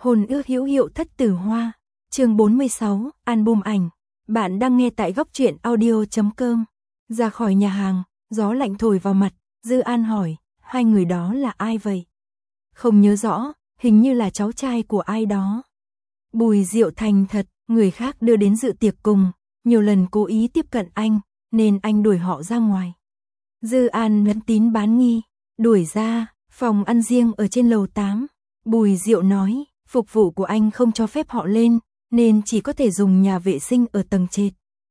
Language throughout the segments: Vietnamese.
Hôn ước hữu hiệu thất tử hoa. Chương 46, album ảnh. Bạn đang nghe tại góc truyện audio.com. Ra khỏi nhà hàng, gió lạnh thổi vào mặt, Dư An hỏi, hai người đó là ai vậy? Không nhớ rõ, hình như là cháu trai của ai đó. Bùi Diệu thành thật, người khác đưa đến dự tiệc cùng, nhiều lần cố ý tiếp cận anh, nên anh đuổi họ ra ngoài. Dư An lẫn tín bán nghi, đuổi ra, phòng ăn riêng ở trên lầu 8. Bùi Diệu nói, phục vụ của anh không cho phép họ lên, nên chỉ có thể dùng nhà vệ sinh ở tầng trệt.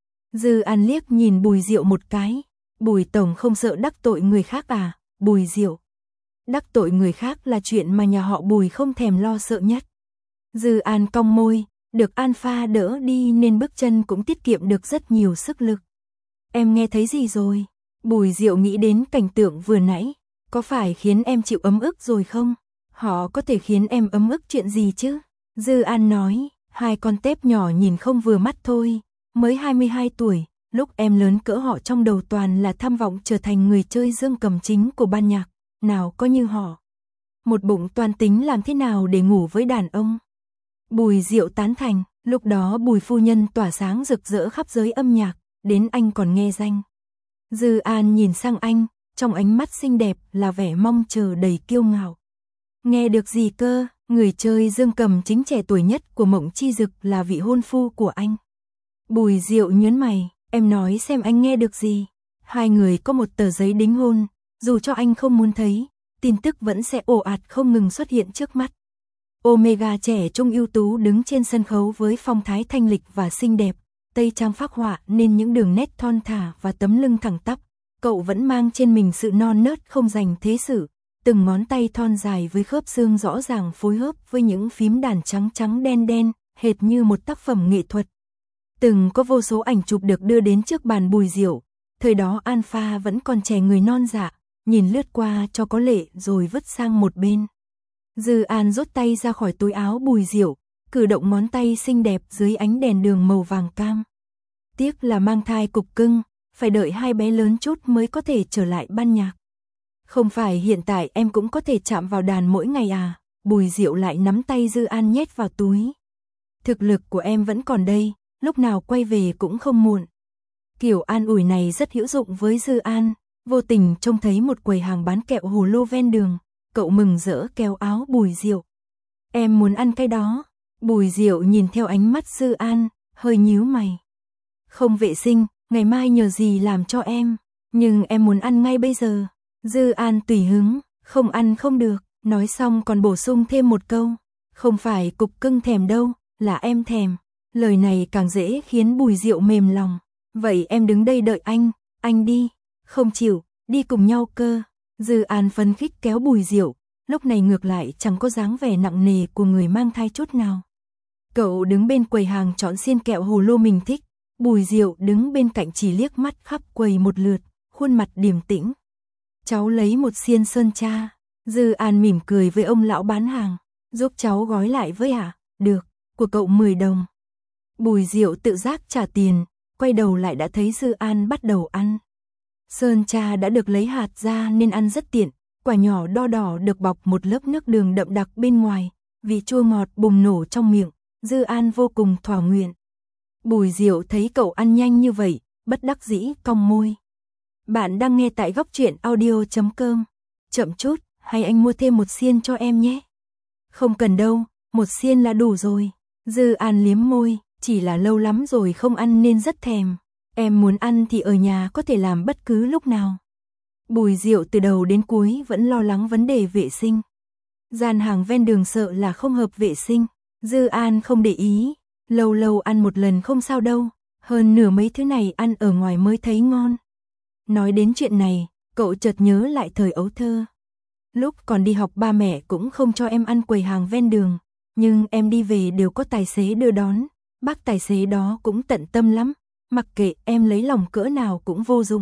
Dư An liếc nhìn Bùi Diệu một cái, Bùi tổng không sợ đắc tội người khác à? Bùi Diệu, đắc tội người khác là chuyện mà nhà họ Bùi không thèm lo sợ nhất. Dư An cong môi, được Alpha đỡ đi nên bước chân cũng tiết kiệm được rất nhiều sức lực. Em nghe thấy gì rồi? Bùi Diệu nghĩ đến cảnh tượng vừa nãy, có phải khiến em chịu ấm ức rồi không? Họ có thể khiến em ấm ức chuyện gì chứ? Dư An nói, hai con tép nhỏ nhìn không vừa mắt thôi, mới 22 tuổi, lúc em lớn cỡ họ trong đầu toàn là tham vọng trở thành người chơi dương cầm chính của ban nhạc, nào có như họ. Một bụng toan tính làm thế nào để ngủ với đàn ông. Bùi Diệu tán thành, lúc đó Bùi phu nhân tỏa sáng rực rỡ khắp giới âm nhạc, đến anh còn nghe danh. Dư An nhìn sang anh, trong ánh mắt xinh đẹp là vẻ mong chờ đầy kiêu ngạo. Nghe được gì cơ? Người chơi dương cầm chính trẻ tuổi nhất của Mộng Chi Dực là vị hôn phu của anh. Bùi Diệu nhớn mày, em nói xem anh nghe được gì. Hai người có một tờ giấy đính hôn, dù cho anh không muốn thấy, tin tức vẫn sẽ ồ ạt không ngừng xuất hiện trước mắt. Omega trẻ trung ưu tú đứng trên sân khấu với phong thái thanh lịch và xinh đẹp, tây trang phác họa nên những đường nét thon thả và tấm lưng thẳng tắp. Cậu vẫn mang trên mình sự non nớt không dành thế sự, từng ngón tay thon dài với khớp xương rõ ràng phối hợp với những phím đàn trắng trắng đen đen, hệt như một tác phẩm nghệ thuật. Từng có vô số ảnh chụp được đưa đến trước bàn Bùi Diệu, thời đó Alpha vẫn còn trẻ người non dạ, nhìn lướt qua cho có lệ rồi vứt sang một bên. Dư An rút tay ra khỏi túi áo Bùi Diệu, cử động ngón tay xinh đẹp dưới ánh đèn đường màu vàng cam. Tiếc là mang thai cục cưng, phải đợi hai bé lớn chút mới có thể trở lại ban nhạc. Không phải hiện tại em cũng có thể chạm vào đàn mỗi ngày à? Bùi Diệu lại nắm tay Dư An nhét vào túi. Thực lực của em vẫn còn đây, lúc nào quay về cũng không muộn. Kiểu an ủi này rất hữu dụng với Dư An, vô tình trông thấy một quầy hàng bán kẹo hồ lô ven đường, cậu mừng rỡ kéo áo Bùi Diệu. Em muốn ăn cái đó. Bùi Diệu nhìn theo ánh mắt Dư An, hơi nhíu mày. Không vệ sinh, ngày mai nhờ gì làm cho em, nhưng em muốn ăn ngay bây giờ. Dư An tùy hứng, không ăn không được, nói xong còn bổ sung thêm một câu, không phải cục cưng thèm đâu, là em thèm. Lời này càng dễ khiến Bùi Diệu mềm lòng. Vậy em đứng đây đợi anh đi. Không chịu, đi cùng nhau cơ. Dư An phấn khích kéo Bùi Diệu, lúc này ngược lại chẳng có dáng vẻ nặng nề của người mang thai chút nào. Cậu đứng bên quầy hàng chọn xiên kẹo hồ lô mình thích, Bùi Diệu đứng bên cạnh chỉ liếc mắt khắp quầy một lượt, khuôn mặt điềm tĩnh. Cháu lấy một xiên sơn cha. Dư An mỉm cười với ông lão bán hàng, giúp cháu gói lại với ạ. Được, của cậu 10 đồng. Bùi Diệu tự giác trả tiền, quay đầu lại đã thấy Dư An bắt đầu ăn. Sơn cha đã được lấy hạt ra nên ăn rất tiện, quả nhỏ đo đỏ được bọc một lớp nước đường đậm đặc bên ngoài, vị chua ngọt bùng nổ trong miệng, Dư An vô cùng thỏa nguyện. Bùi Diệu thấy cậu ăn nhanh như vậy, bất đắc dĩ cong môi. Bạn đang nghe tại góc truyện audio.com. Chậm chút, hay anh mua thêm một xiên cho em nhé. Không cần đâu, một xiên là đủ rồi. Dư An liếm môi, chỉ là lâu lắm rồi không ăn nên rất thèm. Em muốn ăn thì ở nhà có thể làm bất cứ lúc nào. Bùi Diệu từ đầu đến cuối vẫn lo lắng vấn đề vệ sinh. Gian hàng ven đường sợ là không hợp vệ sinh. Dư An không để ý, lâu lâu ăn một lần không sao đâu, hơn nửa mấy thứ này ăn ở ngoài mới thấy ngon. Nói đến chuyện này, cậu chợt nhớ lại thời ấu thơ. Lúc còn đi học ba mẹ cũng không cho em ăn quầy hàng ven đường, nhưng em đi về đều có tài xế đưa đón, bác tài xế đó cũng tận tâm lắm, mặc kệ em lấy lòng cỡ nào cũng vô dụng.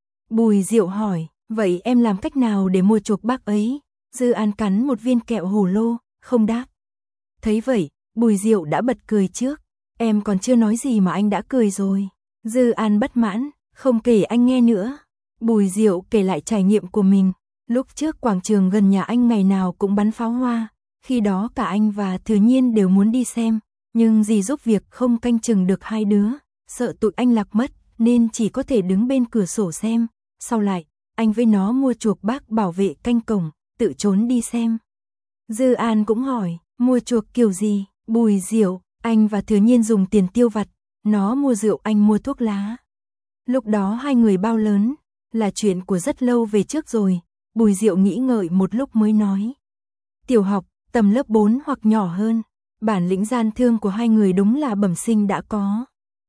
Bùi Diệu hỏi, vậy em làm cách nào để mua chuộc bác ấy? Dư An cắn một viên kẹo hồ lô, không đáp. Thấy vậy, Bùi Diệu đã bật cười trước, em còn chưa nói gì mà anh đã cười rồi. Dư An bất mãn, không kể anh nghe nữa. Bùi Diệu kể lại trải nghiệm của mình, lúc trước quảng trường gần nhà anh ngày nào cũng bắn pháo hoa, Khi đó cả anh và Thừa Nhiên đều muốn đi xem, nhưng dì giúp việc không canh chừng được hai đứa, sợ tụi anh lạc mất, nên chỉ có thể đứng bên cửa sổ xem. Sau lại, anh với nó mua chuộc bác bảo vệ canh cổng, tự trốn đi xem. Dư An cũng hỏi, mua chuộc kiểu gì? Bùi rượu, anh và Thừa Nhiên dùng tiền tiêu vặt, nó mua rượu anh mua thuốc lá. Lúc đó hai người bao lớn, là chuyện của rất lâu về trước rồi. Bùi Diệu nghĩ ngợi một lúc mới nói. Tiểu học, tầm lớp 4 hoặc nhỏ hơn, bản lĩnh gian thương của hai người đúng là bẩm sinh đã có.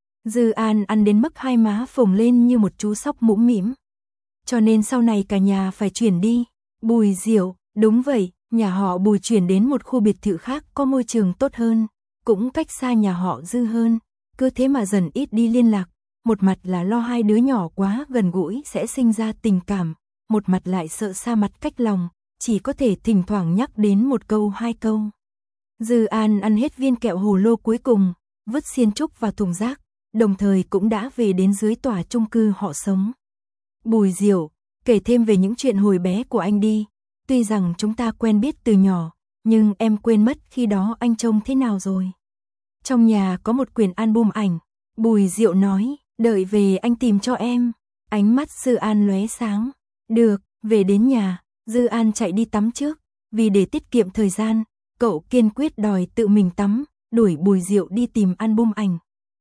Dư An ăn đến mức hai má phồng lên như một chú sóc mũm mĩm. Cho nên sau này cả nhà phải chuyển đi. Bùi Diệu, đúng vậy, nhà họ Bùi chuyển đến một khu biệt thự khác có môi trường tốt hơn, cũng cách xa nhà họ Dư hơn, cứ thế mà dần ít đi liên lạc. Một mặt là lo hai đứa nhỏ quá gần gũi sẽ sinh ra tình cảm, một mặt lại sợ xa mặt cách lòng, chỉ có thể thỉnh thoảng nhắc đến một câu hai câu. Dư An ăn hết viên kẹo hồ lô cuối cùng, vứt xiên trúc vào thùng rác, đồng thời cũng đã về đến dưới tòa chung cư họ sống. Bùi Diệu, kể thêm về những chuyện hồi bé của anh đi, tuy rằng chúng ta quen biết từ nhỏ, nhưng em quên mất khi đó anh trông thế nào rồi. Trong nhà có một quyển album ảnh, Bùi Diệu nói, đợi về anh tìm cho em. Ánh mắt Dư An lóe sáng. Được, về đến nhà, Dư An chạy đi tắm trước, vì để tiết kiệm thời gian, cậu kiên quyết đòi tự mình tắm, đuổi Bùi Diệu đi tìm album ảnh.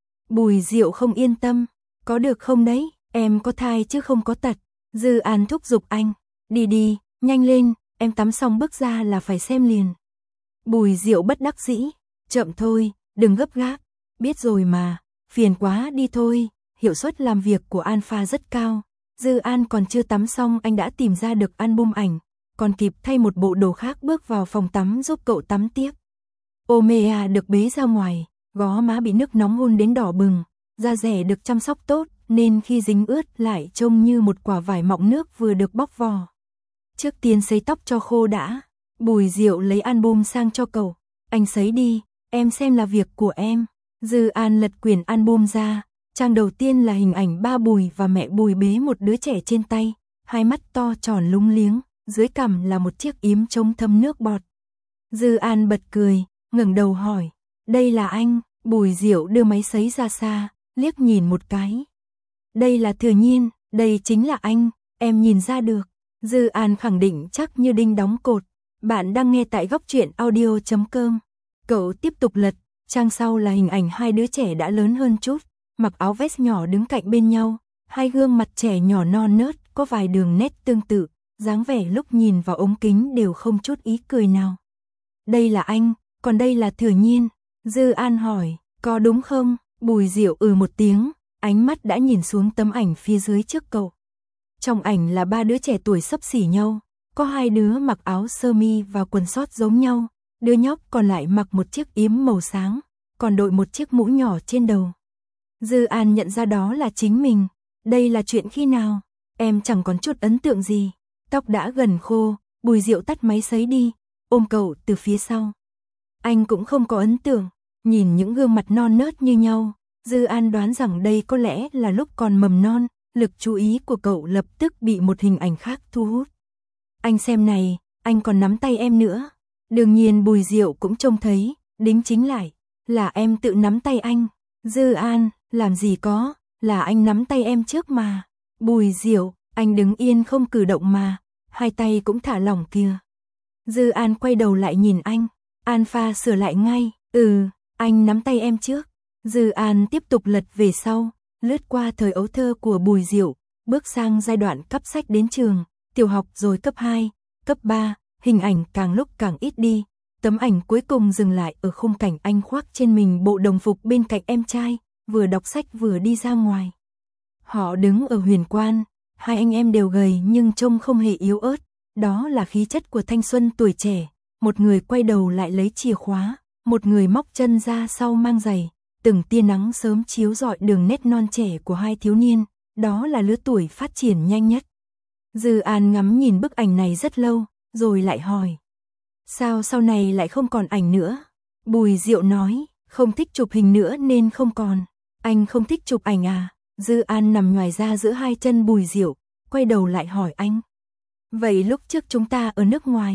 Bùi Diệu không yên tâm, có được không đấy, em có thai chứ không có tật. Dư An thúc giục anh, đi đi, nhanh lên, em tắm xong bước ra là phải xem liền. Bùi Diệu bất đắc dĩ, chậm thôi, đừng gấp gáp, biết rồi mà, phiền quá đi thôi. Hiệu suất làm việc của Alpha rất cao. Dư An còn chưa tắm xong anh đã tìm ra được album ảnh, còn kịp thay một bộ đồ khác bước vào phòng tắm giúp cậu tắm tiếp. Omea được bế ra ngoài, gò má bị nước nóng hôn đến đỏ bừng, da dẻ được chăm sóc tốt nên khi dính ướt lại trông như một quả vải mọng nước vừa được bóc vỏ. Trước tiên sấy tóc cho khô đã, Bùi Diệu lấy album sang cho cậu. Anh sấy đi, em xem là việc của em. Dư An lật quyển album ra. Trang đầu tiên là hình ảnh ba Bùi và mẹ Bùi bế một đứa trẻ trên tay, hai mắt to tròn lúng liếng, dưới cằm là một chiếc yếm chống thấm nước bọt. Dư An bật cười, ngẩng đầu hỏi, đây là anh? Bùi Diệu đưa máy sấy ra xa, liếc nhìn một cái. Đây là Thừa Nhiên, đây chính là anh, em nhìn ra được. Dư An khẳng định chắc như đinh đóng cột. Bạn đang nghe tại góc truyện audio.com. Cậu tiếp tục lật, trang sau là hình ảnh hai đứa trẻ đã lớn hơn chút, mặc áo vest nhỏ đứng cạnh bên nhau, hai gương mặt trẻ nhỏ non nớt, có vài đường nét tương tự, dáng vẻ lúc nhìn vào ống kính đều không chút ý cười nào. Đây là anh, còn đây là Thừa Nhiên. Dư An hỏi, có đúng không? Bùi Diệu một tiếng, ánh mắt đã nhìn xuống tấm ảnh phía dưới trước cậu. Trong ảnh là ba đứa trẻ tuổi xấp xỉ nhau, có hai đứa mặc áo sơ mi và quần sót giống nhau, đứa nhóc còn lại mặc một chiếc yếm màu sáng, còn đội một chiếc mũ nhỏ trên đầu. Dư An nhận ra đó là chính mình. Đây là chuyện khi nào? Em chẳng còn chút ấn tượng gì. Tóc đã gần khô, Bùi Diệu tắt máy sấy đi, ôm cậu từ phía sau. Anh cũng không có ấn tượng, nhìn những gương mặt non nớt như nhau, Dư An đoán rằng đây có lẽ là lúc còn mầm non, lực chú ý của cậu lập tức bị một hình ảnh khác thu hút. Anh xem này, anh còn nắm tay em nữa. Đương nhiên Bùi Diệu cũng trông thấy, đính chính lại, là em tự nắm tay anh. Dư An, làm gì có, là anh nắm tay em trước mà. Bùi Diệu, anh đứng yên không cử động mà, hai tay cũng thả lỏng kìa. Dư An quay đầu lại nhìn anh, Alpha sửa lại ngay, anh nắm tay em trước. Dư An tiếp tục lật về sau, lướt qua thời ấu thơ của Bùi Diệu, bước sang giai đoạn cấp sách đến trường, tiểu học rồi cấp 2, cấp 3, hình ảnh càng lúc càng ít đi. Tấm ảnh cuối cùng dừng lại ở khung cảnh anh khoác trên mình bộ đồng phục bên cạnh em trai, vừa đọc sách vừa đi ra ngoài. Họ đứng ở Huyền Quan, hai anh em đều gầy nhưng trông không hề yếu ớt, đó là khí chất của thanh xuân tuổi trẻ. Một người quay đầu lại lấy chìa khóa, một người móc chân ra sau mang giày, từng tia nắng sớm chiếu rọi đường nét non trẻ của hai thiếu niên, đó là lứa tuổi phát triển nhanh nhất. Dư An ngắm nhìn bức ảnh này rất lâu, rồi lại hỏi. Sao sau này lại không còn ảnh nữa? Bùi Diệu nói, không thích chụp hình nữa nên không còn. Anh không thích chụp ảnh à? Dư An nằm nhoài ra giữa hai chân Bùi Diệu, quay đầu lại hỏi anh. Vậy lúc trước chúng ta ở nước ngoài,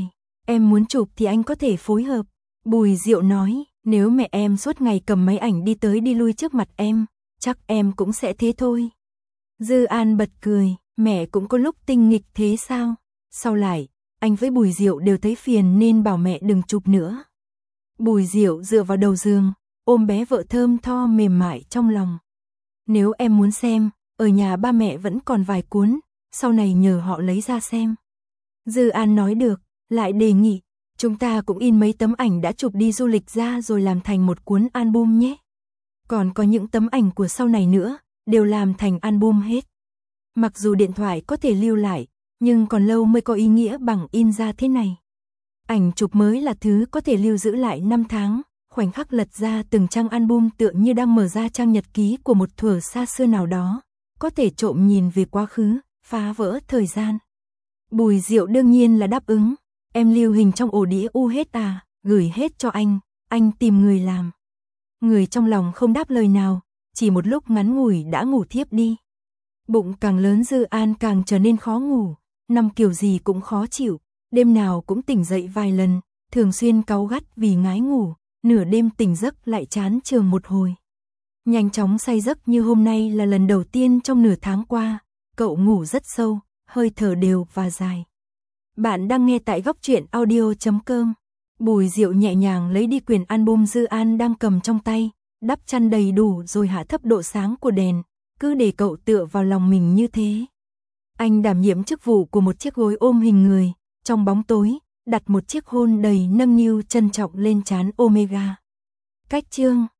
Em muốn chụp thì anh có thể phối hợp. Bùi Diệu nói, nếu mẹ em suốt ngày cầm máy ảnh đi tới đi lui trước mặt em, chắc em cũng sẽ thế thôi. Dư An bật cười, mẹ cũng có lúc tinh nghịch thế sao? Sau lại, anh với Bùi Diệu đều thấy phiền nên bảo mẹ đừng chụp nữa. Bùi Diệu dựa vào đầu giường, ôm bé vợ thơm tho mềm mại trong lòng. Nếu em muốn xem, ở nhà ba mẹ vẫn còn vài cuốn, sau này nhờ họ lấy ra xem. Dư An nói được, lại đề nghị, chúng ta cũng in mấy tấm ảnh đã chụp đi du lịch ra rồi làm thành một cuốn album nhé. Còn có những tấm ảnh của sau này nữa, đều làm thành album hết. Mặc dù điện thoại có thể lưu lại, nhưng còn lâu mới có ý nghĩa bằng in ra thế này. Ảnh chụp mới là thứ có thể lưu giữ lại 5 tháng, khoảnh khắc lật ra từng trang album tựa như đang mở ra trang nhật ký của một thuở xa xưa nào đó, có thể trộm nhìn về quá khứ, phá vỡ thời gian. Bùi Diệu đương nhiên là đáp ứng, em lưu hình trong ổ đĩa u hết à, gửi hết cho anh tìm người làm. Người trong lòng không đáp lời nào, chỉ một lúc ngắn ngủi đã ngủ thiếp đi. Bụng càng lớn Dư An càng trở nên khó ngủ, nằm kiểu gì cũng khó chịu, đêm nào cũng tỉnh dậy vài lần, thường xuyên cáu gắt vì ngái ngủ, nửa đêm tỉnh giấc lại chán trường một hồi. Nhanh chóng say giấc như hôm nay là lần đầu tiên trong nửa tháng qua, cậu ngủ rất sâu, hơi thở đều và dài. Bạn đang nghe tại góc truyện audio.com. Bùi Diệu nhẹ nhàng lấy đi quyển album Dư An đang cầm trong tay, đắp chăn đầy đủ rồi hạ thấp độ sáng của đèn, cứ để cậu tựa vào lòng mình như thế. Anh đảm nhiệm chức vụ của một chiếc gối ôm hình người, trong bóng tối, đặt một chiếc hôn đầy nâng niu trân trọng lên trán Omega. Cách chương